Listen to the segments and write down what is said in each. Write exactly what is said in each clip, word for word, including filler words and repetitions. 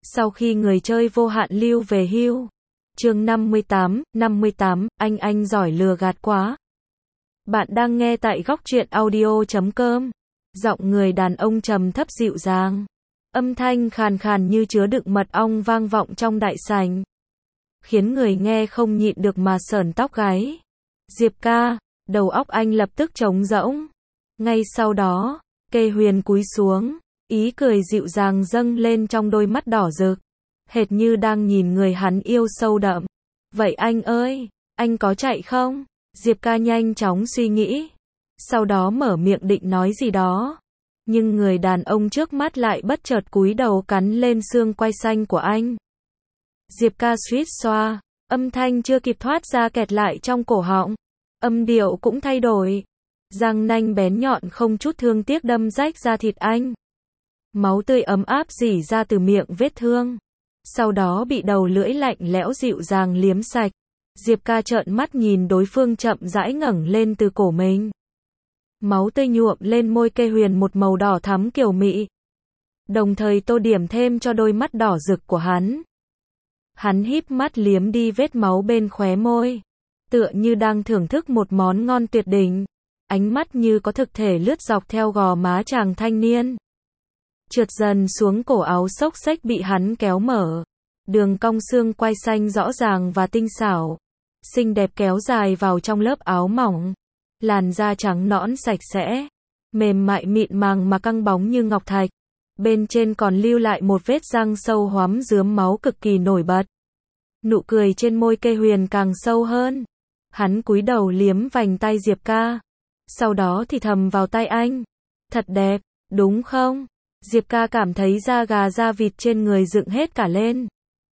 Sau khi người chơi vô hạn lưu về hưu. Chương năm mươi tám, năm mươi tám, anh anh giỏi lừa gạt quá. Bạn đang nghe tại góc truyện audio chấm com. Giọng người đàn ông trầm thấp dịu dàng. Âm thanh khàn khàn như chứa đựng mật ong vang vọng trong đại sảnh. Khiến người nghe không nhịn được mà sởn tóc gáy. Diệp ca, đầu óc anh lập tức trống rỗng. Ngay sau đó, Kê Huyền cúi xuống, ý cười dịu dàng dâng lên trong đôi mắt đỏ rực, hệt như đang nhìn người hắn yêu sâu đậm. Vậy anh ơi, anh có chạy không? Diệp ca nhanh chóng suy nghĩ, sau đó mở miệng định nói gì đó, nhưng người đàn ông trước mắt lại bất chợt cúi đầu cắn lên xương quai xanh của anh. Diệp ca suýt xoa, âm thanh chưa kịp thoát ra kẹt lại trong cổ họng, âm điệu cũng thay đổi, răng nanh bén nhọn không chút thương tiếc đâm rách da thịt anh. Máu tươi ấm áp rỉ ra từ miệng vết thương, sau đó bị đầu lưỡi lạnh lẽo dịu dàng liếm sạch. Diệp ca trợn mắt nhìn đối phương chậm rãi ngẩng lên từ cổ mình. Máu tươi nhuộm lên môi Kê Huyền một màu đỏ thắm kiều mị, đồng thời tô điểm thêm cho đôi mắt đỏ rực của hắn. Hắn híp mắt liếm đi vết máu bên khóe môi, tựa như đang thưởng thức một món ngon tuyệt đỉnh. Ánh mắt như có thực thể lướt dọc theo gò má chàng thanh niên, trượt dần xuống cổ áo xốc xếch bị hắn kéo mở. Đường cong xương quai xanh rõ ràng và tinh xảo, xinh đẹp kéo dài vào trong lớp áo mỏng. Làn da trắng nõn sạch sẽ, mềm mại mịn màng mà căng bóng như ngọc thạch. Bên trên còn lưu lại một vết răng sâu hoắm rướm máu cực kỳ nổi bật. Nụ cười trên môi Kê Huyền càng sâu hơn. Hắn cúi đầu liếm vành tay Diệp ca, sau đó thì thầm vào tai anh. Thật đẹp, đúng không? Diệp ca cảm thấy da gà da vịt trên người dựng hết cả lên.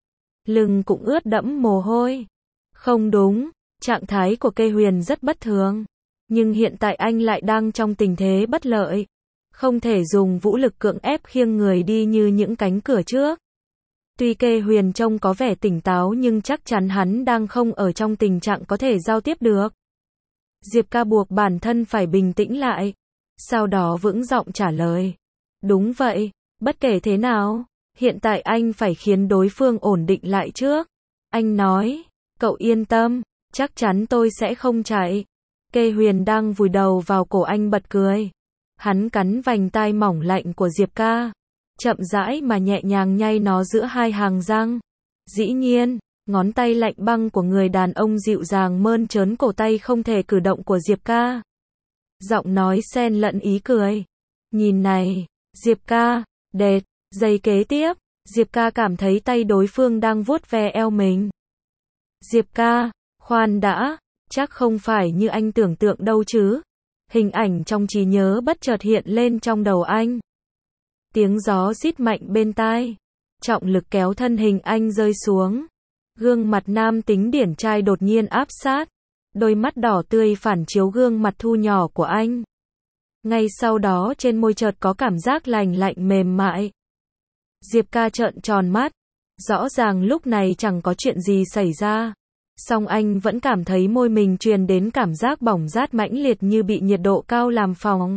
Lưng cũng ướt đẫm mồ hôi. Không đúng, trạng thái của Kê Huyền rất bất thường. Nhưng hiện tại anh lại đang trong tình thế bất lợi. Không thể dùng vũ lực cưỡng ép khiêng người đi như những cánh cửa trước. Tuy Kê Huyền trông có vẻ tỉnh táo nhưng chắc chắn hắn đang không ở trong tình trạng có thể giao tiếp được. Diệp ca buộc bản thân phải bình tĩnh lại, sau đó vững giọng trả lời. Đúng vậy, bất kể thế nào, hiện tại anh phải khiến đối phương ổn định lại trước. Anh nói, cậu yên tâm, chắc chắn tôi sẽ không chạy. Kê Huyền đang vùi đầu vào cổ anh bật cười. Hắn cắn vành tai mỏng lạnh của Diệp ca, chậm rãi mà nhẹ nhàng nhay nó giữa hai hàng răng. Dĩ nhiên, ngón tay lạnh băng của người đàn ông dịu dàng mơn trớn cổ tay không thể cử động của Diệp ca. Giọng nói xen lẫn ý cười. Nhìn này, Diệp ca, đệt. Giây kế tiếp, Diệp ca cảm thấy tay đối phương đang vuốt ve eo mình. Diệp ca, khoan đã, chắc không phải như anh tưởng tượng đâu chứ. Hình ảnh trong trí nhớ bất chợt hiện lên trong đầu anh. Tiếng gió rít mạnh bên tai, trọng lực kéo thân hình anh rơi xuống. Gương mặt nam tính điển trai đột nhiên áp sát, đôi mắt đỏ tươi phản chiếu gương mặt thu nhỏ của anh. Ngay sau đó trên môi chợt có cảm giác lành lạnh mềm mại. Diệp ca trợn tròn mắt, rõ ràng lúc này chẳng có chuyện gì xảy ra, song anh vẫn cảm thấy môi mình truyền đến cảm giác bỏng rát mãnh liệt như bị nhiệt độ cao làm phồng.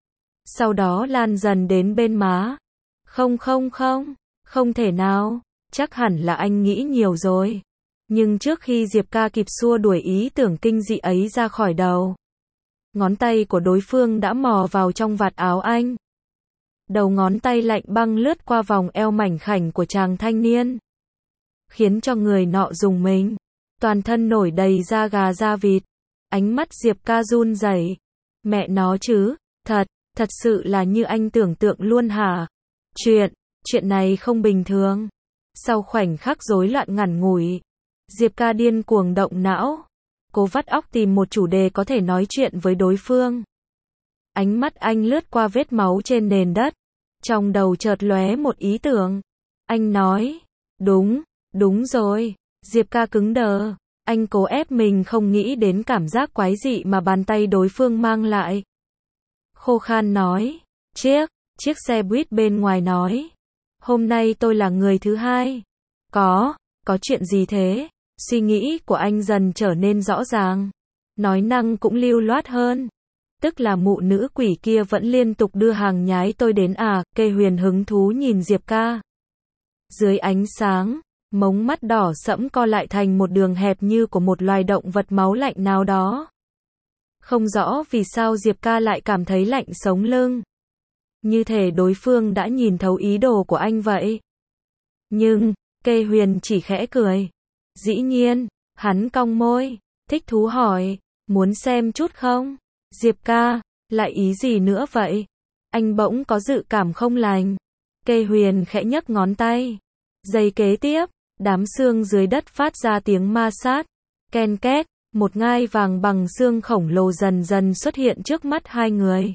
Sau đó lan dần đến bên má. Không không không, không thể nào, chắc hẳn là anh nghĩ nhiều rồi. Nhưng trước khi Diệp ca kịp xua đuổi ý tưởng kinh dị ấy ra khỏi đầu, ngón tay của đối phương đã mò vào trong vạt áo anh. Đầu ngón tay lạnh băng lướt qua vòng eo mảnh khảnh của chàng thanh niên, khiến cho người nọ rùng mình, toàn thân nổi đầy da gà da vịt. Ánh mắt Diệp ca run rẩy. Mẹ nó chứ, thật, thật sự là như anh tưởng tượng luôn hả? Chuyện, chuyện này không bình thường. Sau khoảnh khắc rối loạn ngắn ngủi, Diệp ca điên cuồng động não, cố vắt óc tìm một chủ đề có thể nói chuyện với đối phương. Ánh mắt anh lướt qua vết máu trên nền đất, trong đầu chợt lóe một ý tưởng. Anh nói, đúng, đúng rồi. Diệp ca cứng đờ, anh cố ép mình không nghĩ đến cảm giác quái dị mà bàn tay đối phương mang lại. Khô khan nói, chiếc, chiếc xe buýt bên ngoài nói, hôm nay tôi là người thứ hai. Có, có chuyện gì thế? Suy nghĩ của anh dần trở nên rõ ràng, nói năng cũng lưu loát hơn. Tức là mụ nữ quỷ kia vẫn liên tục đưa hàng nhái tôi đến à? Kê Huyền hứng thú nhìn Diệp ca. Dưới ánh sáng, mống mắt đỏ sẫm co lại thành một đường hẹp như của một loài động vật máu lạnh nào đó. Không rõ vì sao Diệp ca lại cảm thấy lạnh sống lưng. Như thể đối phương đã nhìn thấu ý đồ của anh vậy. Nhưng, Kê Huyền chỉ khẽ cười. Dĩ nhiên, hắn cong môi, thích thú hỏi, muốn xem chút không? Diệp ca, lại ý gì nữa vậy? Anh bỗng có dự cảm không lành. Kê Huyền khẽ nhấc ngón tay. Giây kế tiếp, đám xương dưới đất phát ra tiếng ma sát. Ken két, một ngai vàng bằng xương khổng lồ dần dần xuất hiện trước mắt hai người.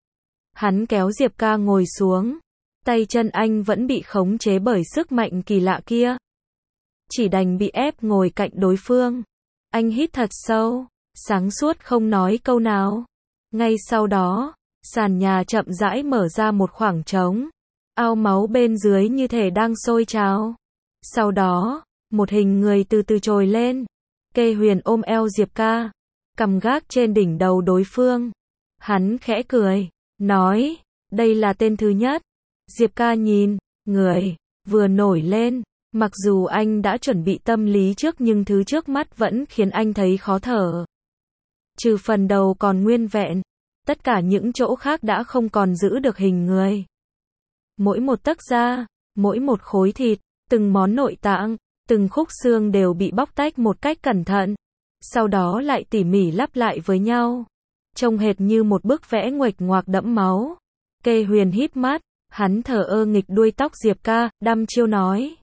Hắn kéo Diệp ca ngồi xuống. Tay chân anh vẫn bị khống chế bởi sức mạnh kỳ lạ kia. Chỉ đành bị ép ngồi cạnh đối phương. Anh hít thật sâu, sáng suốt không nói câu nào. Ngay sau đó, sàn nhà chậm rãi mở ra một khoảng trống. Ao máu bên dưới như thể đang sôi trào. Sau đó, một hình người từ từ trồi lên. Kê Huyền ôm eo Diệp ca, cầm gác trên đỉnh đầu đối phương. Hắn khẽ cười, nói, đây là tên thứ nhất. Diệp ca nhìn, người vừa nổi lên, mặc dù anh đã chuẩn bị tâm lý trước nhưng thứ trước mắt vẫn khiến anh thấy khó thở. Trừ phần đầu còn nguyên vẹn, tất cả những chỗ khác đã không còn giữ được hình người. Mỗi một tấc da, mỗi một khối thịt, từng món nội tạng, từng khúc xương đều bị bóc tách một cách cẩn thận, sau đó lại tỉ mỉ lắp lại với nhau, trông hệt như một bức vẽ nguệch ngoạc đẫm máu. Kê Huyền híp mắt, hắn thở ơ nghịch đuôi tóc Diệp ca, đăm chiêu nói.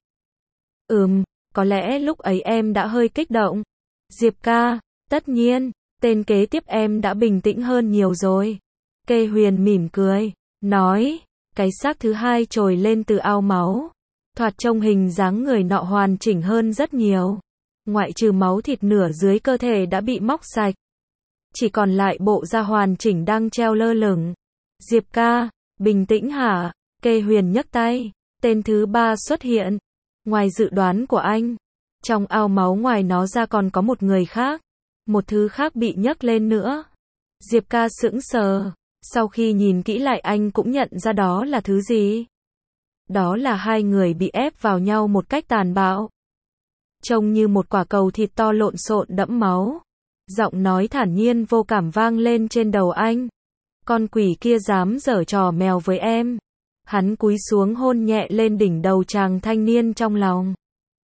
Ừm, có lẽ lúc ấy em đã hơi kích động. Diệp ca, tất nhiên, tên kế tiếp em đã bình tĩnh hơn nhiều rồi. Kê Huyền mỉm cười, nói, cái xác thứ hai trồi lên từ ao máu. Thoạt trông hình dáng người nọ hoàn chỉnh hơn rất nhiều. Ngoại trừ máu thịt nửa dưới cơ thể đã bị móc sạch. Chỉ còn lại bộ da hoàn chỉnh đang treo lơ lửng. Diệp ca, bình tĩnh hả? Kê Huyền nhấc tay. Tên thứ ba xuất hiện. Ngoài dự đoán của anh, trong ao máu ngoài nó ra còn có một người khác. Một thứ khác bị nhấc lên nữa. Diệp ca sững sờ. Sau khi nhìn kỹ lại anh cũng nhận ra đó là thứ gì. Đó là hai người bị ép vào nhau một cách tàn bạo. Trông như một quả cầu thịt to lộn xộn đẫm máu. Giọng nói thản nhiên vô cảm vang lên trên đầu anh. Con quỷ kia dám giở trò mèo với em. Hắn cúi xuống hôn nhẹ lên đỉnh đầu chàng thanh niên trong lòng.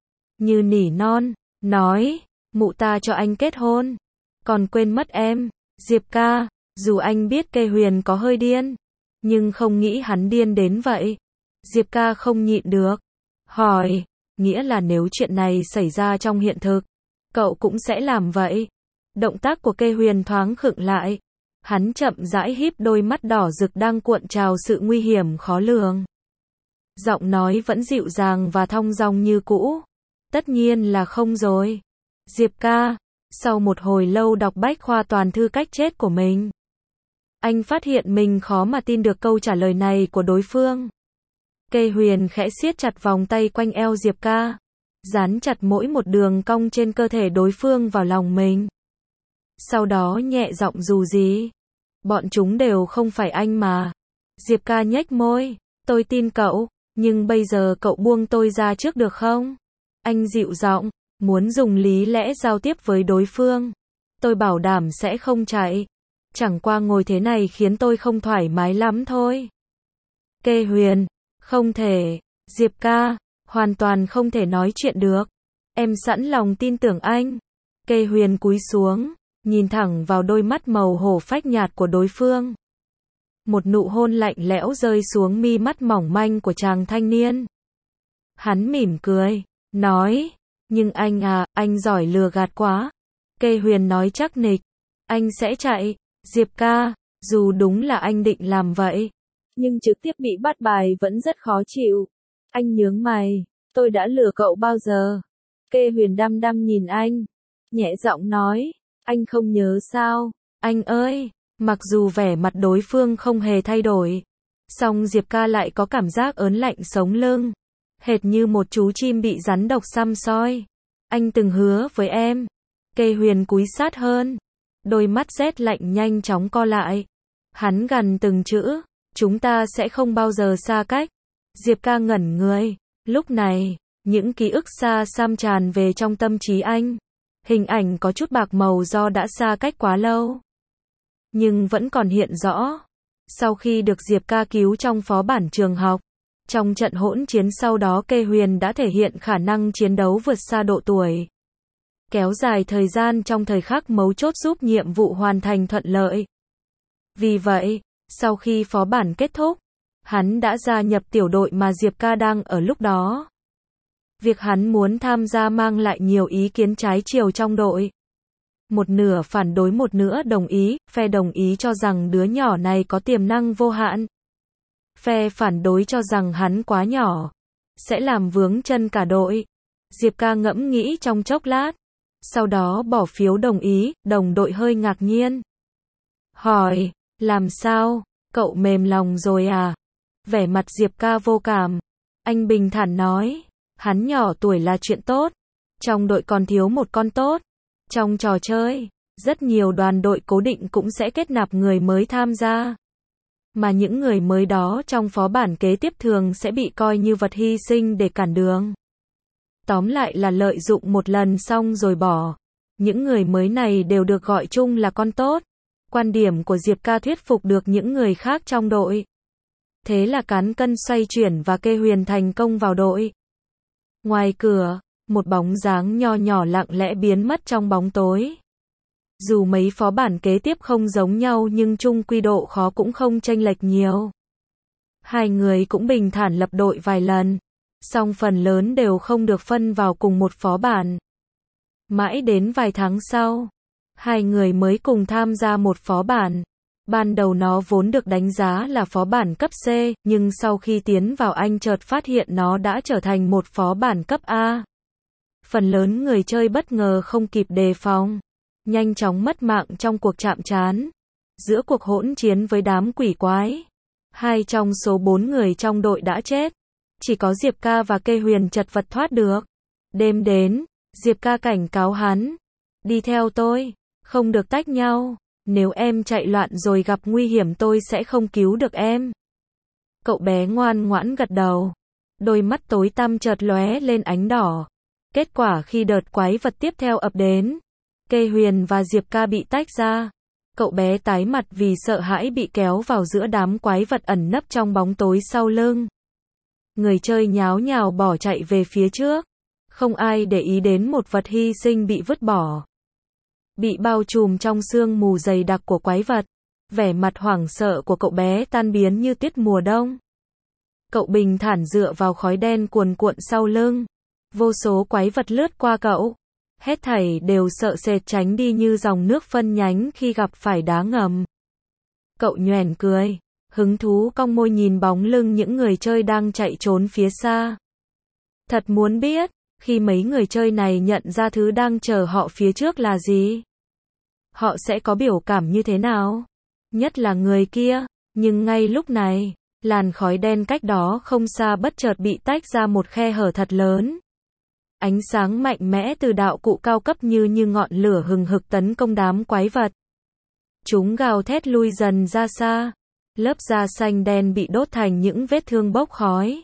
Như nỉ non, nói, mụ ta cho anh kết hôn. Còn quên mất em, Diệp ca, dù anh biết Kê Huyền có hơi điên, nhưng không nghĩ hắn điên đến vậy. Diệp ca không nhịn được. Hỏi, nghĩa là nếu chuyện này xảy ra trong hiện thực, cậu cũng sẽ làm vậy. Động tác của Kê Huyền thoáng khựng lại. Hắn chậm rãi híp đôi mắt đỏ rực đang cuộn trào sự nguy hiểm khó lường. Giọng nói vẫn dịu dàng và thong dong như cũ. Tất nhiên là không rồi. Diệp ca, sau một hồi lâu đọc bách khoa toàn thư cách chết của mình, anh phát hiện mình khó mà tin được câu trả lời này của đối phương. Kê Huyền khẽ siết chặt vòng tay quanh eo Diệp ca, dán chặt mỗi một đường cong trên cơ thể đối phương vào lòng mình. Sau đó nhẹ giọng dù gì. Bọn chúng đều không phải anh mà. Diệp ca nhếch môi. Tôi tin cậu, nhưng bây giờ cậu buông tôi ra trước được không? Anh dịu giọng, muốn dùng lý lẽ giao tiếp với đối phương. Tôi bảo đảm sẽ không chạy. Chẳng qua ngồi thế này khiến tôi không thoải mái lắm thôi. Kê Huyền, không thể. Diệp ca, hoàn toàn không thể nói chuyện được. Em sẵn lòng tin tưởng anh. Kê Huyền cúi xuống, nhìn thẳng vào đôi mắt màu hổ phách nhạt của đối phương. Một nụ hôn lạnh lẽo rơi xuống mi mắt mỏng manh của chàng thanh niên. Hắn mỉm cười, nói, nhưng anh à, anh giỏi lừa gạt quá. Kê Huyền nói chắc nịch, anh sẽ chạy. Diệp ca, dù đúng là anh định làm vậy, nhưng trực tiếp bị bắt bài vẫn rất khó chịu. Anh nhướng mày, tôi đã lừa cậu bao giờ? Kê Huyền đăm đăm nhìn anh, nhẹ giọng nói, anh không nhớ sao? Anh ơi, mặc dù vẻ mặt đối phương không hề thay đổi, song Diệp ca lại có cảm giác ớn lạnh sống lưng, hệt như một chú chim bị rắn độc săm soi. Anh từng hứa với em. Kê Huyền cúi sát hơn, đôi mắt rét lạnh nhanh chóng co lại. Hắn gằn từng chữ, chúng ta sẽ không bao giờ xa cách. Diệp ca ngẩn người, Lúc này, những ký ức xa xăm tràn về trong tâm trí anh. Hình ảnh có chút bạc màu do đã xa cách quá lâu. Nhưng vẫn còn hiện rõ. Sau khi được Diệp Ca cứu trong phó bản trường học, trong trận hỗn chiến sau đó Kê Huyền đã thể hiện khả năng chiến đấu vượt xa độ tuổi. Kéo dài thời gian trong thời khắc mấu chốt giúp nhiệm vụ hoàn thành thuận lợi. Vì vậy, sau khi phó bản kết thúc, hắn đã gia nhập tiểu đội mà Diệp Ca đang ở lúc đó. Việc hắn muốn tham gia mang lại nhiều ý kiến trái chiều trong đội. Một nửa phản đối một nửa đồng ý, phe đồng ý cho rằng đứa nhỏ này có tiềm năng vô hạn. Phe phản đối cho rằng hắn quá nhỏ, sẽ làm vướng chân cả đội. Diệp Ca ngẫm nghĩ trong chốc lát, sau đó bỏ phiếu đồng ý, đồng đội hơi ngạc nhiên. Hỏi, làm sao, cậu mềm lòng rồi à? Vẻ mặt Diệp Ca vô cảm. Anh bình thản nói, hắn nhỏ tuổi là chuyện tốt. Trong đội còn thiếu một con tốt. Trong trò chơi, rất nhiều đoàn đội cố định cũng sẽ kết nạp người mới tham gia. Mà những người mới đó trong phó bản kế tiếp thường sẽ bị coi như vật hy sinh để cản đường. Tóm lại là lợi dụng một lần xong rồi bỏ. Những người mới này đều được gọi chung là con tốt. Quan điểm của Diệp Ca thuyết phục được những người khác trong đội. Thế là cán cân xoay chuyển và Kê Huyền thành công vào đội. Ngoài cửa, một bóng dáng nho nhỏ lặng lẽ biến mất trong bóng tối. Dù mấy phó bản kế tiếp không giống nhau nhưng chung quy độ khó cũng không chênh lệch nhiều. Hai người cũng bình thản lập đội vài lần, song phần lớn đều không được phân vào cùng một phó bản. Mãi đến vài tháng sau, hai người mới cùng tham gia một phó bản. Ban đầu nó vốn được đánh giá là phó bản cấp C, nhưng sau khi tiến vào anh chợt phát hiện nó đã trở thành một phó bản cấp A. Phần lớn người chơi bất ngờ không kịp đề phòng, nhanh chóng mất mạng trong cuộc chạm trán. Giữa cuộc hỗn chiến với đám quỷ quái, hai trong số bốn người trong đội đã chết. Chỉ có Diệp Ca và Kê Huyền chật vật thoát được. Đêm đến, Diệp Ca cảnh cáo hắn, đi theo tôi, không được tách nhau. Nếu em chạy loạn rồi gặp nguy hiểm tôi sẽ không cứu được em. Cậu bé ngoan ngoãn gật đầu. Đôi mắt tối tăm chợt lóe lên ánh đỏ. Kết quả khi đợt quái vật tiếp theo ập đến, Kê Huyền và Diệp Ca bị tách ra. Cậu bé tái mặt vì sợ hãi bị kéo vào giữa đám quái vật ẩn nấp trong bóng tối sau lưng. Người chơi nháo nhào bỏ chạy về phía trước. Không ai để ý đến một vật hy sinh bị vứt bỏ. Bị bao trùm trong sương mù dày đặc của quái vật. Vẻ mặt hoảng sợ của cậu bé tan biến như tuyết mùa đông. Cậu bình thản dựa vào khói đen cuồn cuộn sau lưng. Vô số quái vật lướt qua cậu. Hết thảy đều sợ sệt tránh đi như dòng nước phân nhánh khi gặp phải đá ngầm. Cậu nhoẻn cười, hứng thú cong môi nhìn bóng lưng những người chơi đang chạy trốn phía xa. Thật muốn biết, khi mấy người chơi này nhận ra thứ đang chờ họ phía trước là gì, họ sẽ có biểu cảm như thế nào? Nhất là người kia, nhưng ngay lúc này, làn khói đen cách đó không xa bất chợt bị tách ra một khe hở thật lớn. Ánh sáng mạnh mẽ từ đạo cụ cao cấp như như ngọn lửa hừng hực tấn công đám quái vật. Chúng gào thét lui dần ra xa. Lớp da xanh đen bị đốt thành những vết thương bốc khói.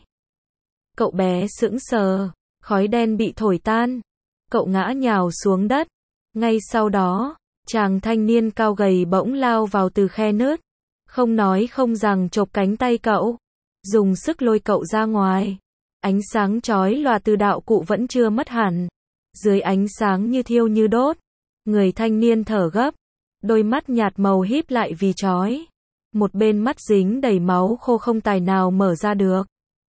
Cậu bé sững sờ, khói đen bị thổi tan. Cậu ngã nhào xuống đất. Ngay sau đó, chàng thanh niên cao gầy bỗng lao vào từ khe nứt. Không nói không rằng chộp cánh tay cậu, dùng sức lôi cậu ra ngoài. Ánh sáng chói lòa từ đạo cụ vẫn chưa mất hẳn. Dưới ánh sáng như thiêu như đốt, người thanh niên thở gấp, đôi mắt nhạt màu híp lại vì chói. Một bên mắt dính đầy máu khô không tài nào mở ra được.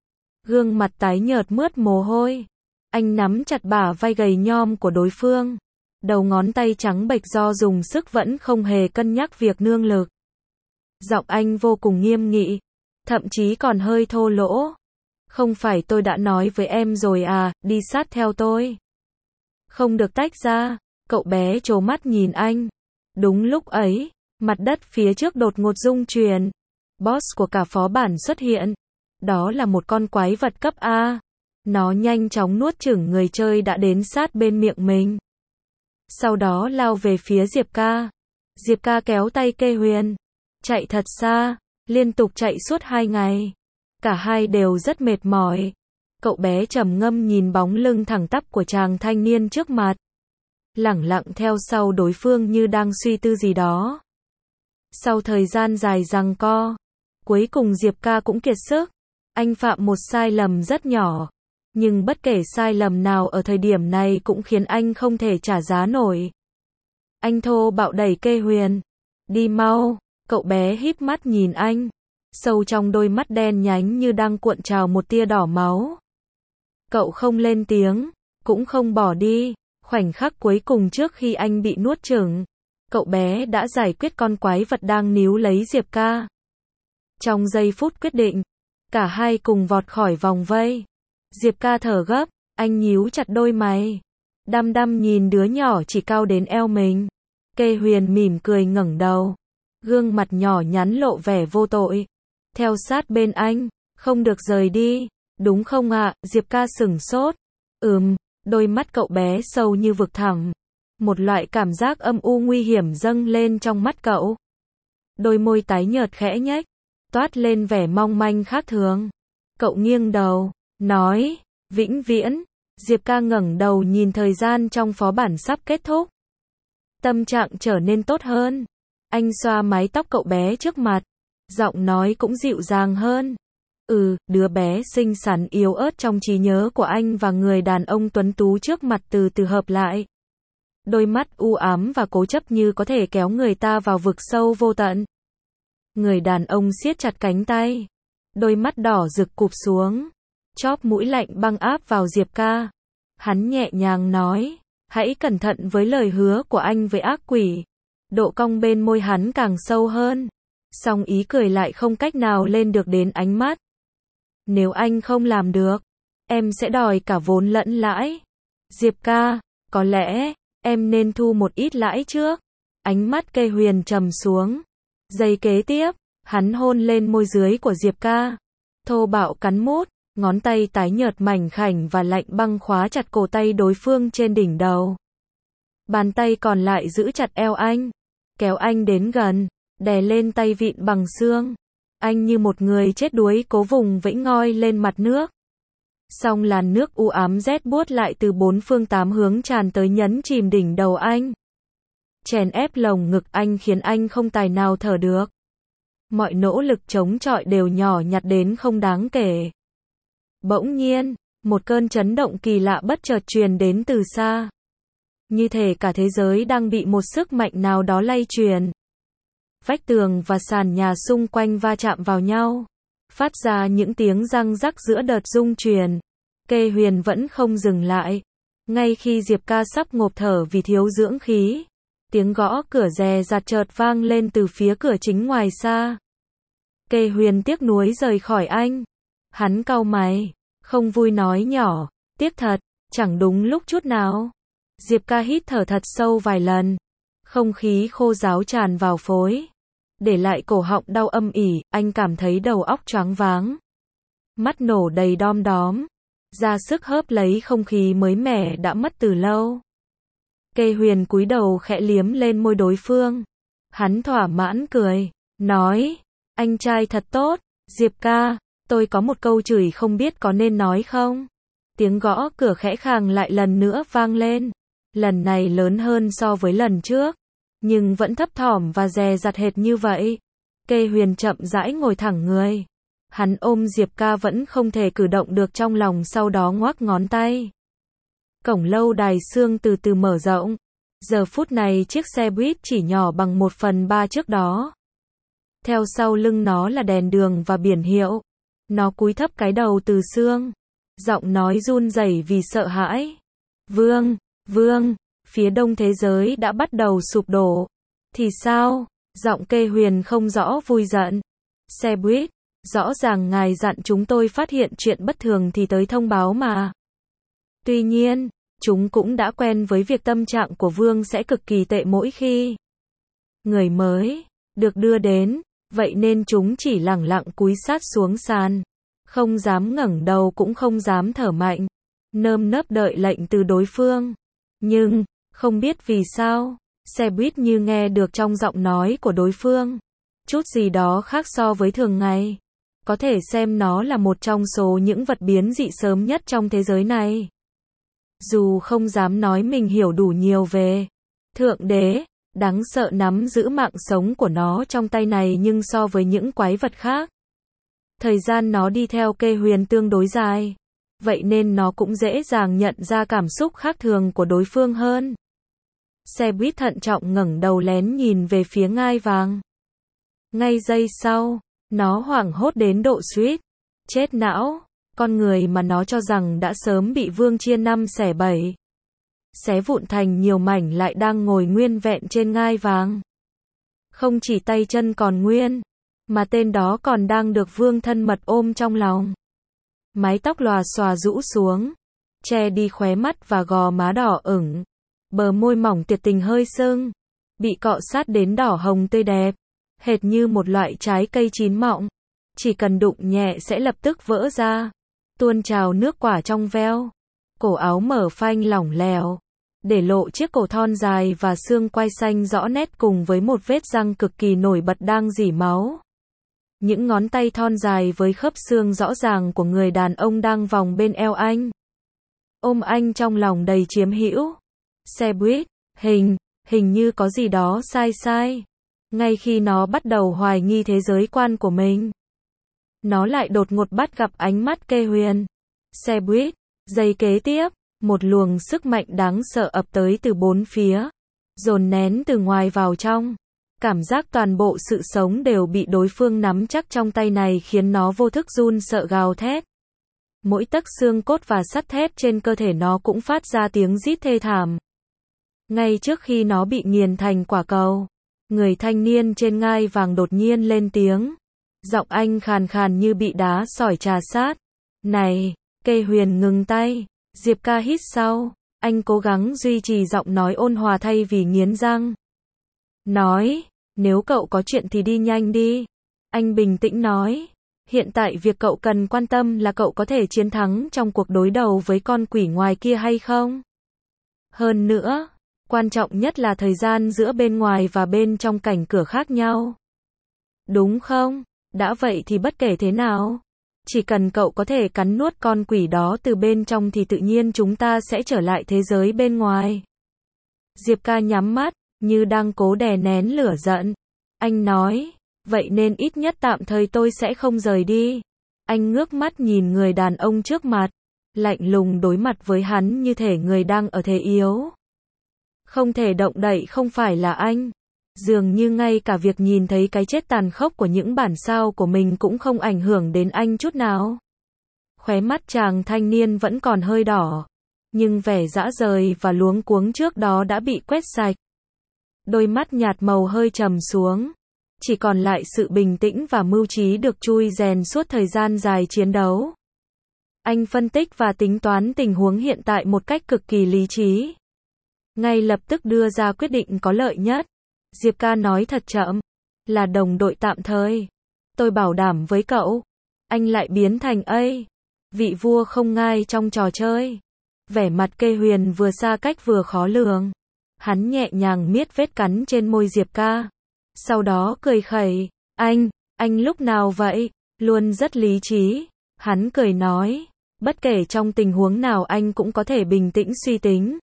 Gương mặt tái nhợt mướt mồ hôi. Anh nắm chặt bả vai gầy nhom của đối phương. Đầu ngón tay trắng bệch do dùng sức vẫn không hề cân nhắc việc nương lực. Giọng anh vô cùng nghiêm nghị, thậm chí còn hơi thô lỗ. Không phải tôi đã nói với em rồi à, đi sát theo tôi. Không được tách ra. Cậu bé trố mắt nhìn anh. Đúng lúc ấy, mặt đất phía trước đột ngột rung chuyển. Boss của cả phó bản xuất hiện. Đó là một con quái vật cấp A. Nó nhanh chóng nuốt chửng người chơi đã đến sát bên miệng mình. Sau đó lao về phía Diệp Ca. Diệp Ca kéo tay Kê Huyền. Chạy thật xa, liên tục chạy suốt hai ngày. Cả hai đều rất mệt mỏi. Cậu bé trầm ngâm nhìn bóng lưng thẳng tắp của chàng thanh niên trước mặt. Lẳng lặng theo sau đối phương như đang suy tư gì đó. Sau thời gian dài giằng co, cuối cùng Diệp ca cũng kiệt sức. Anh phạm một sai lầm rất nhỏ, nhưng bất kể sai lầm nào ở thời điểm này cũng khiến anh không thể trả giá nổi. Anh thô bạo đẩy Kê Huyền. Đi mau, cậu bé híp mắt nhìn anh. Sâu trong đôi mắt đen nhánh như đang cuộn trào một tia đỏ máu. Cậu không lên tiếng, cũng không bỏ đi. Khoảnh khắc cuối cùng trước khi anh bị nuốt chửng, cậu bé đã giải quyết con quái vật đang níu lấy Diệp ca. Trong giây phút quyết định, cả hai cùng vọt khỏi vòng vây. Diệp ca thở gấp, anh nhíu chặt đôi mày. Đăm đăm nhìn đứa nhỏ chỉ cao đến eo mình. Kê Huyền mỉm cười ngẩng đầu. Gương mặt nhỏ nhắn lộ vẻ vô tội. Theo sát bên anh, không được rời đi. Đúng không ạ? Diệp ca sửng sốt. Ừm, đôi mắt cậu bé sâu như vực thẳm. Một loại cảm giác âm u nguy hiểm dâng lên trong mắt cậu. Đôi môi tái nhợt khẽ nhếch, toát lên vẻ mong manh khác thường. Cậu nghiêng đầu, nói, vĩnh viễn. Diệp ca ngẩng đầu nhìn thời gian trong phó bản sắp kết thúc. Tâm trạng trở nên tốt hơn. Anh xoa mái tóc cậu bé trước mặt. Giọng nói cũng dịu dàng hơn. Ừ, đứa bé xinh xắn yếu ớt trong trí nhớ của anh và người đàn ông tuấn tú trước mặt từ từ hợp lại. Đôi mắt u ám và cố chấp như có thể kéo người ta vào vực sâu vô tận. Người đàn ông siết chặt cánh tay. Đôi mắt đỏ rực cụp xuống. Chóp mũi lạnh băng áp vào Diệp ca. Hắn nhẹ nhàng nói, hãy cẩn thận với lời hứa của anh với ác quỷ. Độ cong bên môi hắn càng sâu hơn. Song ý cười lại không cách nào lên được đến ánh mắt. Nếu anh không làm được, em sẽ đòi cả vốn lẫn lãi. Diệp ca, có lẽ, em nên thu một ít lãi trước. Ánh mắt Kê Huyền trầm xuống. Giây kế tiếp, hắn hôn lên môi dưới của Diệp ca. Thô bạo cắn mút, ngón tay tái nhợt mảnh khảnh và lạnh băng khóa chặt cổ tay đối phương trên đỉnh đầu. Bàn tay còn lại giữ chặt eo anh, kéo anh đến gần, đè lên tay vịn bằng xương. Anh như một người chết đuối cố vùng vẫy ngoi lên mặt nước. Song làn nước u ám rét buốt lại từ bốn phương tám hướng tràn tới nhấn chìm đỉnh đầu anh. Chèn ép lồng ngực anh khiến anh không tài nào thở được. Mọi nỗ lực chống chọi đều nhỏ nhặt đến không đáng kể. Bỗng nhiên, một cơn chấn động kỳ lạ bất chợt truyền đến từ xa. Như thể cả thế giới đang bị một sức mạnh nào đó lay truyền. Vách tường và sàn nhà xung quanh va chạm vào nhau, phát ra những tiếng răng rắc giữa đợt rung truyền. Kê Huyền vẫn không dừng lại. Ngay khi Diệp ca sắp ngộp thở vì thiếu dưỡng khí, tiếng gõ cửa rè rặt chợt vang lên từ phía cửa chính ngoài xa. Kê Huyền tiếc nuối rời khỏi anh. Hắn cau mày, không vui nói nhỏ, tiếc thật, chẳng đúng lúc chút nào. Diệp ca hít thở thật sâu vài lần. Không khí khô ráo tràn vào phối, để lại cổ họng đau âm ỉ, anh cảm thấy đầu óc choáng váng. Mắt nổ đầy đom đóm, ra sức hớp lấy không khí mới mẻ đã mất từ lâu. Kê Huyền cúi đầu khẽ liếm lên môi đối phương. Hắn thỏa mãn cười, nói, anh trai thật tốt. Diệp ca, tôi có một câu chửi không biết có nên nói không? Tiếng gõ cửa khẽ khàng lại lần nữa vang lên. Lần này lớn hơn so với lần trước, nhưng vẫn thấp thỏm và dè dặt hệt như vậy. Kê Huyền chậm rãi ngồi thẳng người. Hắn ôm Diệp ca vẫn không thể cử động được trong lòng, sau đó ngoắc ngón tay. Cổng lâu đài xương từ từ mở rộng. Giờ phút này chiếc xe buýt chỉ nhỏ bằng một phần ba trước đó. Theo sau lưng nó là đèn đường và biển hiệu. Nó cúi thấp cái đầu từ xương. Giọng nói run rẩy vì sợ hãi. Vương, Vương, phía đông thế giới đã bắt đầu sụp đổ. Thì sao? Giọng Kê Huyền không rõ vui giận. Xe buýt, rõ ràng ngài dặn chúng tôi phát hiện chuyện bất thường thì tới thông báo mà. Tuy nhiên, chúng cũng đã quen với việc tâm trạng của Vương sẽ cực kỳ tệ mỗi khi người mới được đưa đến, vậy nên chúng chỉ lẳng lặng cúi sát xuống sàn, không dám ngẩng đầu cũng không dám thở mạnh, nơm nớp đợi lệnh từ đối phương. Nhưng, không biết vì sao, xe buýt như nghe được trong giọng nói của đối phương chút gì đó khác so với thường ngày. có thể xem nó là một trong số những vật biến dị sớm nhất trong thế giới này. Dù không dám nói mình hiểu đủ nhiều về Thượng Đế, đáng sợ nắm giữ mạng sống của nó trong tay này, nhưng so với những quái vật khác, thời gian nó đi theo Kê Huyền tương đối dài, vậy nên nó cũng dễ dàng nhận ra cảm xúc khác thường của đối phương hơn. Xe buýt thận trọng ngẩng đầu lén nhìn về phía ngai vàng. Ngay giây sau, nó hoảng hốt đến độ suýt chết não. Con người mà nó cho rằng đã sớm bị Vương chia năm xẻ bảy, xé vụn thành nhiều mảnh lại đang ngồi nguyên vẹn trên ngai vàng. Không chỉ tay chân còn nguyên, mà tên đó còn đang được Vương thân mật ôm trong lòng. Mái tóc lòa xòa rũ xuống, che đi khóe mắt và gò má đỏ ửng. Bờ môi mỏng tiệt tình hơi sưng, bị cọ sát đến đỏ hồng tươi đẹp, hệt như một loại trái cây chín mọng. Chỉ cần đụng nhẹ sẽ lập tức vỡ ra, tuôn trào nước quả trong veo. Cổ áo mở phanh lỏng lẻo, để lộ chiếc cổ thon dài và xương quai xanh rõ nét cùng với một vết răng cực kỳ nổi bật đang rỉ máu. Những ngón tay thon dài với khớp xương rõ ràng của người đàn ông đang vòng bên eo anh. Ôm anh trong lòng đầy chiếm hữu. Xe buýt, hình, hình như có gì đó sai sai. Ngay khi nó bắt đầu hoài nghi thế giới quan của mình, nó lại đột ngột bắt gặp ánh mắt Kê Huyền. Xe buýt, giây kế tiếp, một luồng sức mạnh đáng sợ ập tới từ bốn phía, dồn nén từ ngoài vào trong. Cảm giác toàn bộ sự sống đều bị đối phương nắm chắc trong tay này khiến nó vô thức run sợ gào thét. Mỗi tấc xương cốt và sắt thép trên cơ thể nó cũng phát ra tiếng rít thê thảm. Ngay trước khi nó bị nghiền thành quả cầu, người thanh niên trên ngai vàng đột nhiên lên tiếng. Giọng anh khàn khàn như bị đá sỏi trà sát. Này, Kê Huyền ngừng tay. Diệp Ca hít sâu. Anh cố gắng duy trì giọng nói ôn hòa thay vì nghiến răng. Nói, nếu cậu có chuyện thì đi nhanh đi. Anh bình tĩnh nói. Hiện tại việc cậu cần quan tâm là cậu có thể chiến thắng trong cuộc đối đầu với con quỷ ngoài kia hay không. Hơn nữa, quan trọng nhất là thời gian giữa bên ngoài và bên trong cảnh cửa khác nhau. Đúng không? Đã vậy thì bất kể thế nào, chỉ cần cậu có thể cắn nuốt con quỷ đó từ bên trong thì tự nhiên chúng ta sẽ trở lại thế giới bên ngoài. Diệp Ca nhắm mắt, như đang cố đè nén lửa giận. Anh nói, vậy nên ít nhất tạm thời tôi sẽ không rời đi. Anh ngước mắt nhìn người đàn ông trước mặt, lạnh lùng đối mặt với hắn như thể người đang ở thế yếu. Không thể động đậy không phải là anh. Dường như ngay cả việc nhìn thấy cái chết tàn khốc của những bản sao của mình cũng không ảnh hưởng đến anh chút nào. Khóe mắt chàng thanh niên vẫn còn hơi đỏ, nhưng vẻ dã rời và luống cuống trước đó đã bị quét sạch. Đôi mắt nhạt màu hơi trầm xuống, chỉ còn lại sự bình tĩnh và mưu trí được chui rèn suốt thời gian dài chiến đấu. Anh phân tích và tính toán tình huống hiện tại một cách cực kỳ lý trí, ngay lập tức đưa ra quyết định có lợi nhất. Diệp Ca nói thật chậm, là đồng đội tạm thời. Tôi bảo đảm với cậu, anh lại biến thành ấy, vị vua không ngai trong trò chơi. Vẻ mặt Kê Huyền vừa xa cách vừa khó lường. Hắn nhẹ nhàng miết vết cắn trên môi Diệp Ca, sau đó cười khẩy. Anh, anh lúc nào vậy? Luôn rất lý trí. Hắn cười nói, bất kể trong tình huống nào anh cũng có thể bình tĩnh suy tính,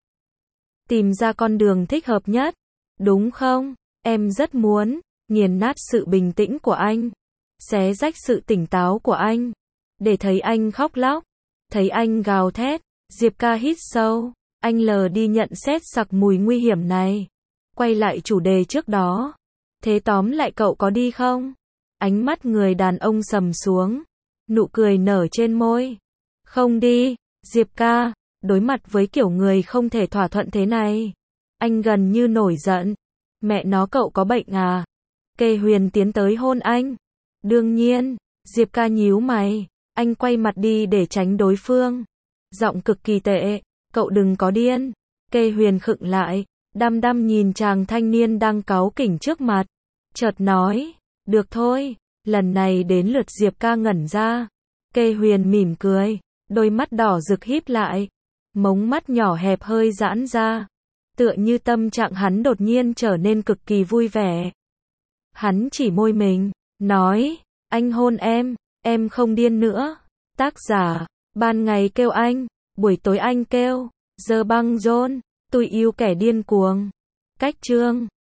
tìm ra con đường thích hợp nhất. Đúng không? Em rất muốn nghiền nát sự bình tĩnh của anh, xé rách sự tỉnh táo của anh, để thấy anh khóc lóc, thấy anh gào thét. Diệp Ca hít sâu, anh lờ đi nhận xét sặc mùi nguy hiểm này. Quay lại chủ đề trước đó. Thế tóm lại cậu có đi không? Ánh mắt người đàn ông sầm xuống, nụ cười nở trên môi. Không đi. Diệp Ca, đối mặt với kiểu người không thể thỏa thuận thế này, anh gần như nổi giận. Mẹ nó, cậu có bệnh à? Kê Huyền tiến tới hôn anh. Đương nhiên. Diệp Ca nhíu mày. Anh quay mặt đi để tránh đối phương. Giọng cực kỳ tệ. Cậu đừng có điên. Kê Huyền khựng lại, đăm đăm nhìn chàng thanh niên đang cáu kỉnh trước mặt. Chợt nói, được thôi. Lần này đến lượt Diệp Ca ngẩn ra. Kê Huyền mỉm cười, đôi mắt đỏ rực híp lại, mống mắt nhỏ hẹp hơi giãn ra, tựa như tâm trạng hắn đột nhiên trở nên cực kỳ vui vẻ. Hắn chỉ môi mình, nói, anh hôn em. Em không điên nữa. Tác giả, ban ngày kêu anh, buổi tối anh kêu, giờ băng John, tôi yêu kẻ điên cuồng. Cách chương